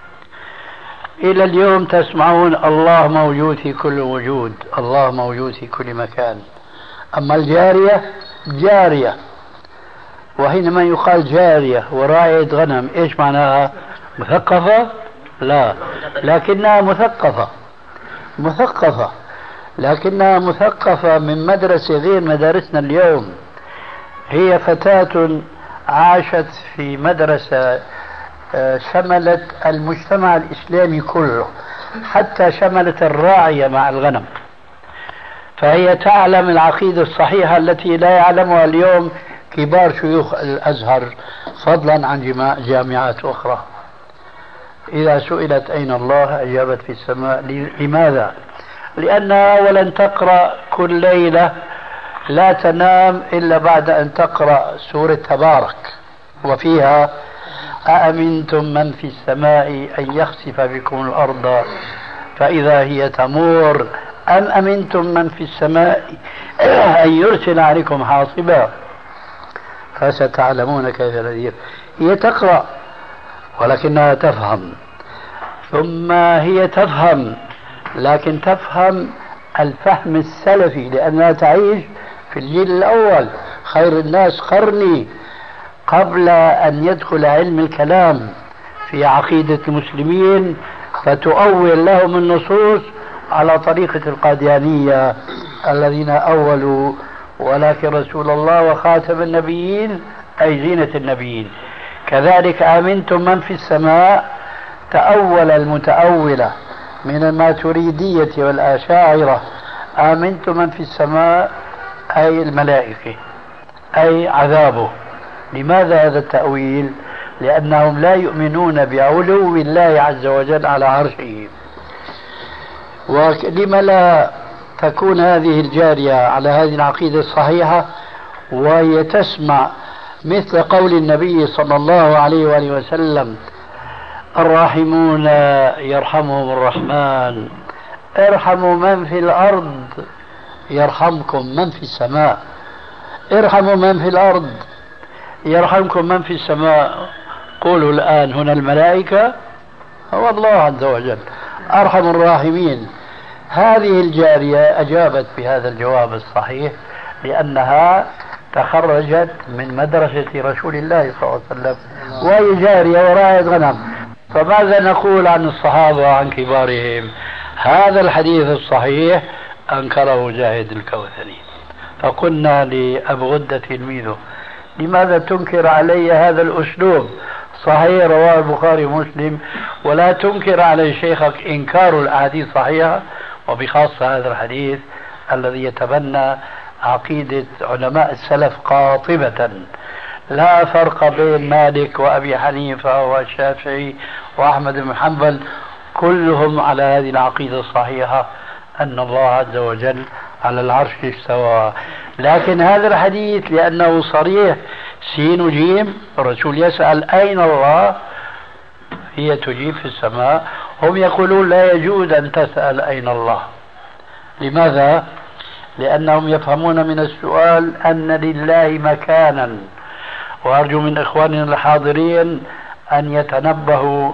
إلى اليوم تسمعون الله موجود في كل وجود، الله موجود في كل مكان. أما الجارية جارية، وحينما يقال جارية وراعية غنم إيش معناها؟ مثقفة؟ لا، لكنها مثقفة مثقفة لكنها مثقفة من مدرسة غير مدارسنا اليوم. هي فتاة عاشت في مدرسة شملت المجتمع الإسلامي كله، حتى شملت الراعية مع الغنم، فهي تعلم العقيدة الصحيحة التي لا يعلمها اليوم كبار شيوخ الأزهر، فضلا عن جامعات أخرى. إذا سئلت أين الله أجابت في السماء. لماذا؟ لأنها أولا تقرأ كل ليلة، لا تنام إلا بعد أن تقرأ سورة تبارك، وفيها: أأمنتم من في السماء أن يخسف بكم الأرض فإذا هي تمور أم أمنتم من في السماء أن يرسل عليكم حاصبا فستعلمون كيف نذير. هي تقرأ ولكنها تفهم، ثم هي تفهم لكن تفهم الفهم السلفي، لأنها تعيش في الجيل الأول، خير الناس قرني، قبل أن يدخل علم الكلام في عقيدة المسلمين فتؤول لهم النصوص على طريقة القاديانية الذين أولوا ولكن رسول الله وخاتم النبيين أي زينة النبيين. كذلك آمنتم من في السماء تأول المتأولة من الماتريدية والأشاعرة، آمنتم من في السماء أي الملائكة أي عذابه. لماذا هذا التأويل؟ لأنهم لا يؤمنون بعلو الله عز وجل على عرشه. ولما لا تكون هذه الجارية على هذه العقيدة الصحيحة وهي تسمع مثل قول النبي صلى الله عليه وآله وسلم: الراحمون يرحمهم الرحمن، ارحموا من في الأرض يرحمكم من في السماء، ارحموا من في الأرض يرحمكم من في السماء. قولوا الآن هنا الملائكة هو الله عز وجل أرحم الراحمين. هذه الجارية أجابت بهذا الجواب الصحيح لأنها تخرجت من مدرسة رسول الله صلى الله عليه وسلم، وهي جارية وراعية غنم. فماذا نقول عن الصحابة وعن كبارهم؟ هذا الحديث الصحيح أنكره زاهد الكوثري، فقلنا لأبو غدة تلميذه: لماذا تنكر علي هذا الأسلوب؟ صحيح رواه البخاري ومسلم، ولا تنكر على شيخك إنكار الأحاديث صحيحة، وبخاصة هذا الحديث الذي يتبنى عقيدة علماء السلف قاطبة، لا فرق بين مالك وأبي حنيفة والشافعي وأحمد بن حنبل، كلهم على هذه العقيدة الصحيحة أن الله عز وجل على العرش استوى. لكن هذا الحديث لأنه صريح سين وجيم، الرسول يسأل أين الله، هي تجيب في السماء. هم يقولون لا يجوز أن تسأل أين الله. لماذا؟ لأنهم يفهمون من السؤال أن لله مكانا. وأرجو من إخواننا الحاضرين أن يتنبهوا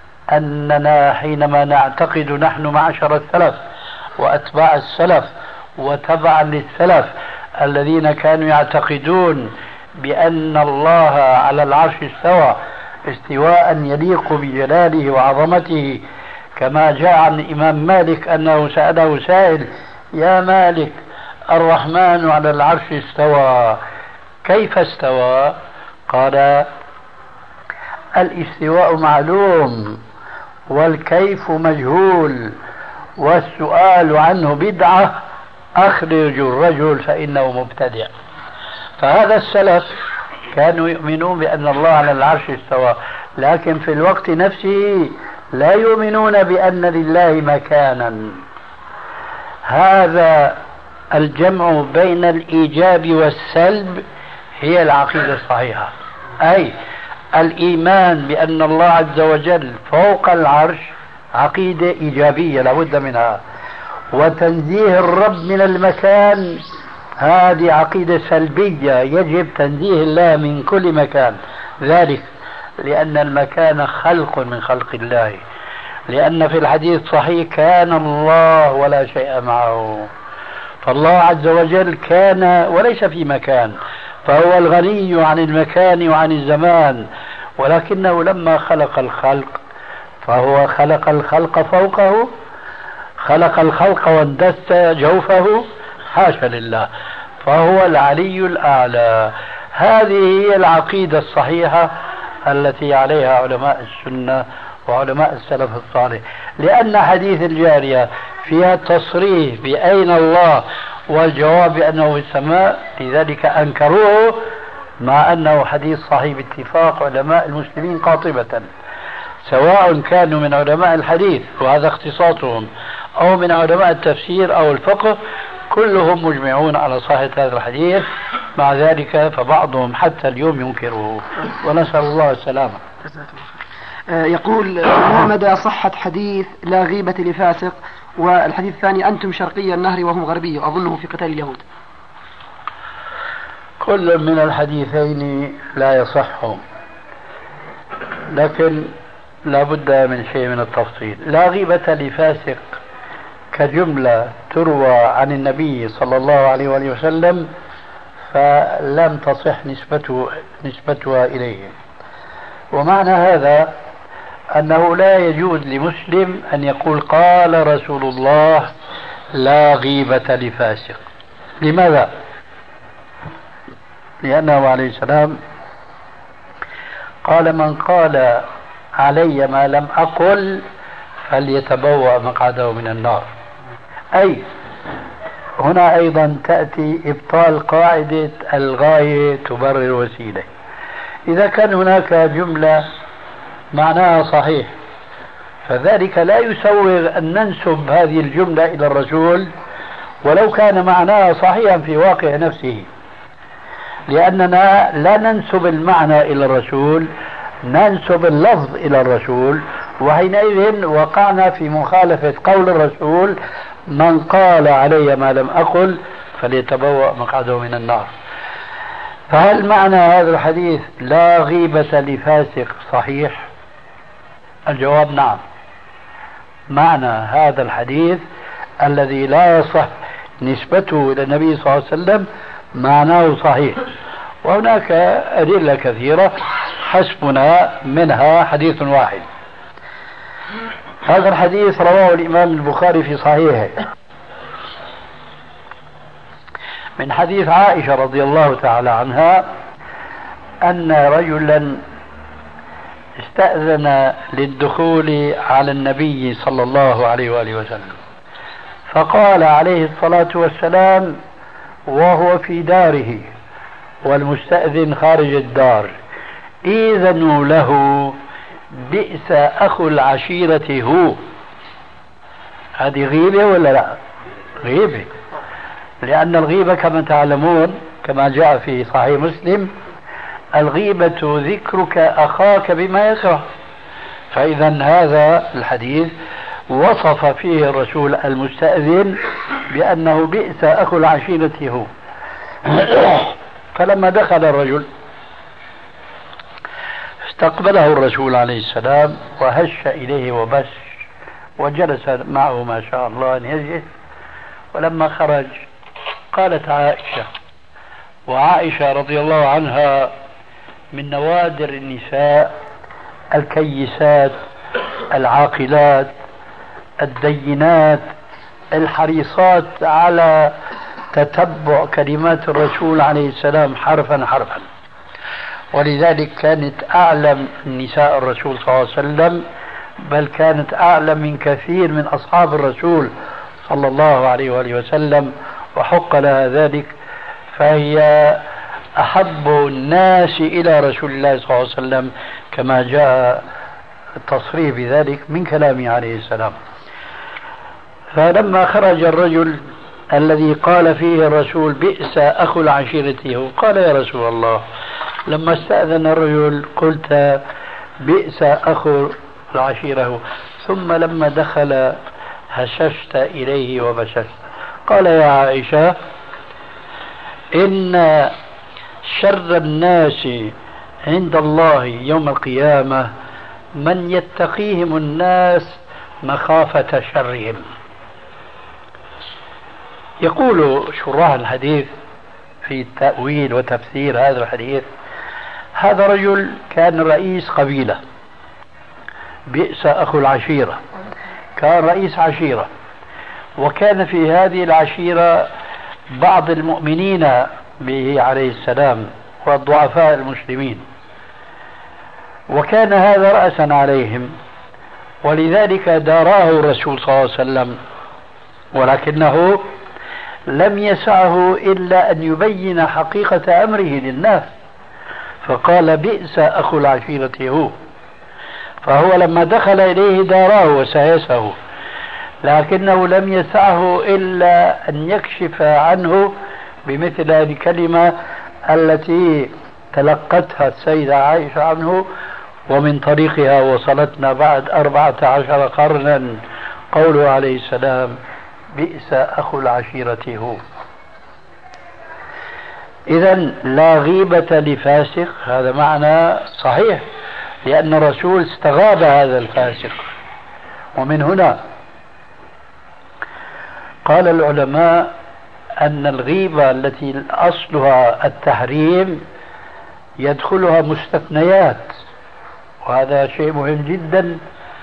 أننا حينما نعتقد نحن معشر السلف وأتباع السلف وتبعا للسلف الذين كانوا يعتقدون بأن الله على العرش استوى استواء يليق بجلاله وعظمته، كما جاء عن الإمام مالك أنه سأله سائل: يا مالك الرحمن على العرش استوى، كيف استوى؟ قال: الاستواء معلوم والكيف مجهول والسؤال عنه بدعة، أخرج الرجل فإنه مبتدع. فهذا السلف كانوا يؤمنون بأن الله على العرش استوى، لكن في الوقت نفسه لا يؤمنون بأن لله مكانا. هذا الجمع بين الإيجاب والسلب هي العقيدة الصحيحة. أي الإيمان بأن الله عز وجل فوق العرش عقيدة إيجابية لابد منها، وتنزيه الرب من المكان هذه عقيدة سلبية، يجب تنزيه الله من كل مكان، ذلك لأن المكان خلق من خلق الله، لأن في الحديث صحيح كان الله ولا شيء معه، فالله عز وجل كان وليس في مكان، فهو الغني عن المكان وعن الزمان، ولكنه لما خلق الخلق فهو خلق الخلق فوقه، خلق الخلق واندس جوفه، حاشا لله، فهو العلي الأعلى. هذه هي العقيدة الصحيحة التي عليها علماء السنة وعلماء السلف الصالح، لأن حديث الجارية فيها تصريح بأين الله والجواب بأنه في السماء، لذلك أنكروه مع أنه حديث صحيح باتفاق علماء المسلمين قاطبة، سواء كانوا من علماء الحديث وهذا اختصاصهم أو من علماء التفسير أو الفقه، كلهم مجمعون على صحة هذا الحديث، مع ذلك فبعضهم حتى اليوم ينكره، ونسأل الله السلامة. يقول ما مدى صحة حديث لا غيبة لفاسق، والحديث الثاني أنتم شرقي النهر وهم غربي، أظنه في قتال اليهود. كل من الحديثين لا يصح، لكن لا بد من شيء من التفصيل. لا غيبة لفاسق كجملة تروى عن النبي صلى الله عليه وآله وسلم فلم تصح نسبته نسبتها إليه، ومعنى هذا أنه لا يجوز لمسلم أن يقول قال رسول الله لا غيبة لفاسق. لماذا؟ لأنه عليه السلام قال من قال علي ما لم أقل فليتبوأ مقعده من النار. أي هنا أيضا تأتي إبطال قاعدة الغاية تبرر الوسيلة. إذا كان هناك جملة معناها صحيح فذلك لا يسوغ أن ننسب هذه الجملة إلى الرسول ولو كان معناها صحيحا في واقع نفسه، لأننا لا ننسب المعنى إلى الرسول، ننسب اللفظ إلى الرسول، وحينئذ وقعنا في مخالفة قول الرسول من قال علي ما لم أقل فليتبوأ مقعده من النار. فهل معنى هذا الحديث لا غيبة لفاسق صحيح؟ الجواب نعم، معنى هذا الحديث الذي لا يصح نسبته إلى النبي صلى الله عليه وسلم معناه صحيح، وهناك أدلة كثيرة حسبنا منها حديث واحد. هذا الحديث رواه الإمام البخاري في صحيحه من حديث عائشة رضي الله تعالى عنها أن رجلا استأذن للدخول على النبي صلى الله عليه وآله وسلم، فقال عليه الصلاة والسلام وهو في داره والمستأذن خارج الدار إذنوا له بئس أخو العشيرة هو. هذه غيبة ولا لا؟ غيبة، لأن الغيبة كما تعلمون كما جاء في صحيح مسلم الغيبة ذكرك أخاك بما يكره، فإذا هذا الحديث وصف فيه الرسول المستأذن بأنه بئس أخو العشيرة هو. فلما دخل الرجل استقبله الرسول عليه السلام وهش إليه وبش وجلس معه ما شاء الله أن يجلس. ولما خرج قالت عائشة، وعائشة رضي الله عنها من نوادر النساء الكيسات العاقلات الدينات الحريصات على تتبع كلمات الرسول عليه السلام حرفا حرفا، ولذلك كانت أعلم نساء الرسول صلى الله عليه وسلم، بل كانت أعلم من كثير من أصحاب الرسول صلى الله عليه وآله وسلم، وحق لها ذلك، فهي أحب الناس إلى رسول الله صلى الله عليه وسلم كما جاء التصريح بذلك من كلامه عليه السلام. فلما خرج الرجل الذي قال فيه الرسول بئس أخو العشيرة، قال يا رسول الله لما استأذن الرجل قلت بئس أخو العشيرة، ثم لما دخل هششت إليه وبششت. قال يا عائشة إن شر الناس عند الله يوم القيامة من يتقيهم الناس مخافة شرهم. يقول شراح الحديث في تأويل وتفسير هذا الحديث: هذا رجل كان رئيس قبيلة، بئس أخو العشيرة، كان رئيس عشيرة، وكان في هذه العشيرة بعض المؤمنين به عليه السلام والضعفاء المسلمين، وكان هذا رأسا عليهم، ولذلك داراه الرسول صلى الله عليه وسلم، ولكنه لم يسعه إلا أن يبين حقيقة أمره للناس، فقال بئس أخو العشيرة هو. فهو لما دخل إليه داراه وسايسه، لكنه لم يسعه إلا أن يكشف عنه بمثل هذه الكلمة التي تلقتها السيدة عائشة عنه، ومن طريقها وصلتنا بعد أربعة عشر قرنا قوله عليه السلام: بئس أخو العشيرة هو. إذا لا غيبة لفاسق، هذا معنى صحيح، لأن الرسول استغاب هذا الفاسق. ومن هنا قال العلماء أن الغيبة التي أصلها التحريم يدخلها مستثنيات، وهذا شيء مهم جدا.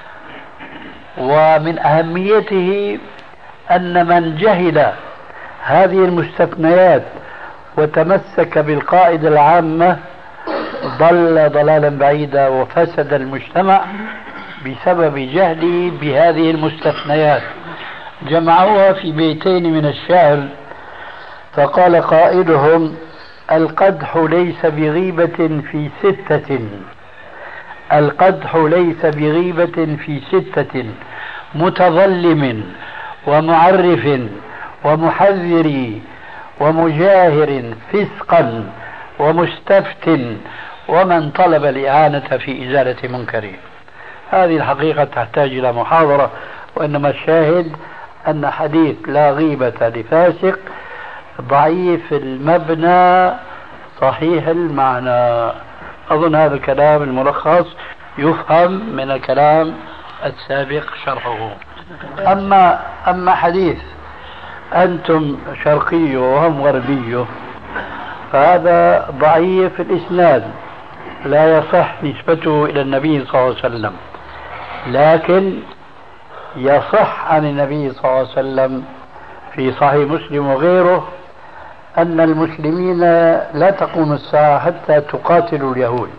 ومن أهميته أن من جهل هذه المستثنيات وتمسك بالقاعدة العامة ضل ضلالا بعيدا، وفسد المجتمع بسبب جهله بهذه المستثنيات. جمعوها في بيتين من الشعر، فقال قائلهم: القدح ليس بغيبة في ستة، القدح ليس بغيبة في ستة، متظلم ومعرف ومحذر ومجاهر فسقا ومستفت ومن طلب الإعانة في إزالة منكره. هذه الحقيقة تحتاج إلى محاضرة، وإنما الشاهد أن حديث لا غيبة لفاسق ضعيف المبنى صحيح المعنى. أظن هذا الكلام الملخص يفهم من الكلام السابق شرحه. أما أما حديث أنتم شرقي وهم غربي فهذا ضعيف الإسناد، لا يصح نسبته إلى النبي صلى الله عليه وسلم، لكن يصح عن النبي صلى الله عليه وسلم في صحيح مسلم وغيره أن المسلمين لا تقوم الساعة حتى تقاتلوا اليهود،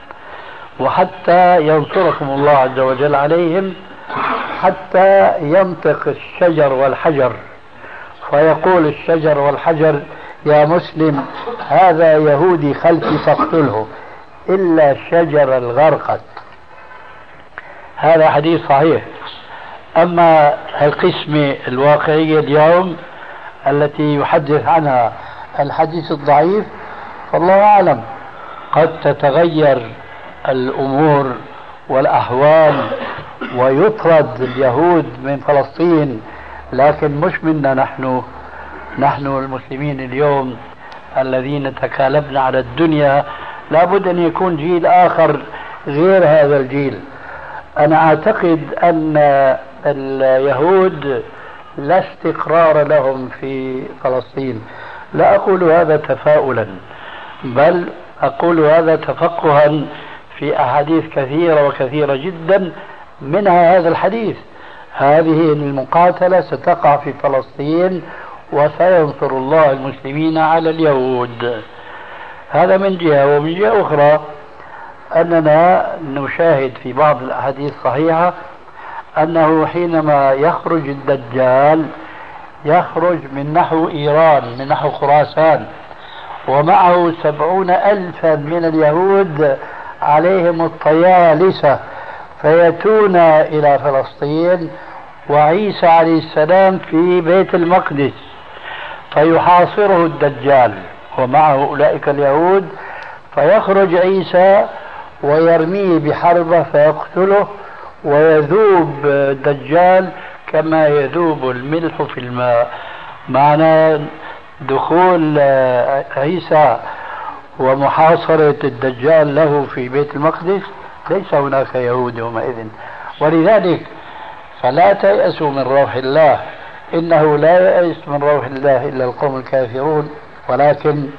وحتى ينصركم الله عز وجل عليهم، حتى ينطق الشجر والحجر فيقول الشجر والحجر: يا مسلم هذا يهودي خلفي فاقتله، إلا الشجر الغرقد. هذا حديث صحيح. أما القسمة الواقعية اليوم التي يحدث عنها الحديث الضعيف فالله أعلم، قد تتغير الأمور والأحوال ويطرد اليهود من فلسطين، لكن مش منا نحن نحن المسلمين اليوم الذين تكالبنا على الدنيا. لابد أن يكون جيل آخر غير هذا الجيل. أنا أعتقد أن اليهود لا استقرار لهم في فلسطين، لا أقول هذا تفاؤلا، بل أقول هذا تفقها في أحاديث كثيرة وكثيرة جدا، منها هذا الحديث: هذه المقاتلة ستقع في فلسطين وسينصر الله المسلمين على اليهود. هذا من جهة. ومن جهة أخرى أننا نشاهد في بعض الأحاديث الصحيحة أنه حينما يخرج الدجال يخرج من نحو إيران، من نحو خراسان، ومعه سبعون ألفا من اليهود عليهم الطيالسة، فيأتون إلى فلسطين، وعيسى عليه السلام في بيت المقدس، فيحاصره الدجال ومعه أولئك اليهود، فيخرج عيسى ويرميه بحربة فيقتله، ويذوب الدجال كما يذوب الملح في الماء. معنى دخول عيسى ومحاصرة الدجال له في بيت المقدس ليس هناك يهود يومئذ. ولذلك فلا تيأسوا من روح الله، إنه لا ييأس من روح الله إلا القوم الكافرون، ولكن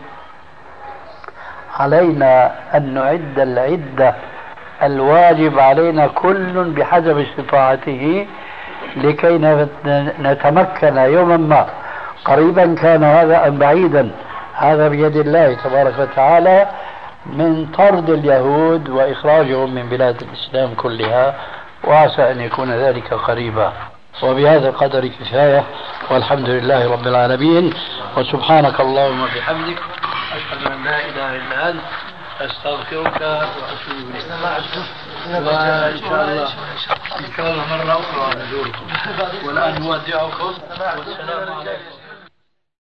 علينا أن نعد العدة الواجب علينا كل بحسب استطاعته لكي نتمكن يوما ما، قريبا كان هذا أم بعيدا، هذا بيد الله تبارك وتعالى، من طرد اليهود وإخراجهم من بلاد الإسلام كلها، وعسى أن يكون ذلك قريبا. وبهذا القدر كفاية، والحمد لله رب العالمين، وسبحانك اللهم وبحمدك، أشهد أن لا إله إلا أنت، أستغفرك وأتوب إليك. وإن شاء الله إن شاء الله مرة أخرى نزوركم، والآن نودعكم والسلام عليكم.